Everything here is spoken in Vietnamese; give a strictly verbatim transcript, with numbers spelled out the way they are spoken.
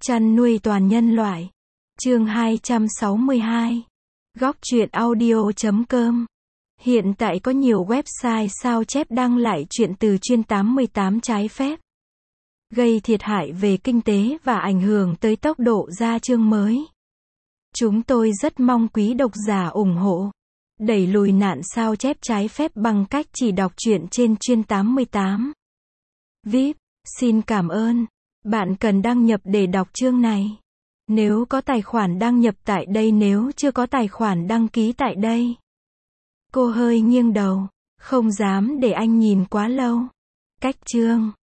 Chăn nuôi toàn nhân loại. Chương hai trăm sáu mươi hai. Góc truyện audio chấm com. Hiện tại có nhiều website sao chép đăng lại truyện từ chuyên tám mươi tám trái phép, gây thiệt hại về kinh tế và ảnh hưởng tới tốc độ ra chương mới. Chúng tôi rất mong quý độc giả ủng hộ, đẩy lùi nạn sao chép trái phép bằng cách chỉ đọc truyện trên chuyên tám mươi tám. vê i pê, xin cảm ơn. Bạn cần đăng nhập để đọc chương này. Nếu có tài khoản đăng nhập tại đây, nếu chưa có tài khoản đăng ký tại đây. Cô hơi nghiêng đầu, không dám để anh nhìn quá lâu. Cách chương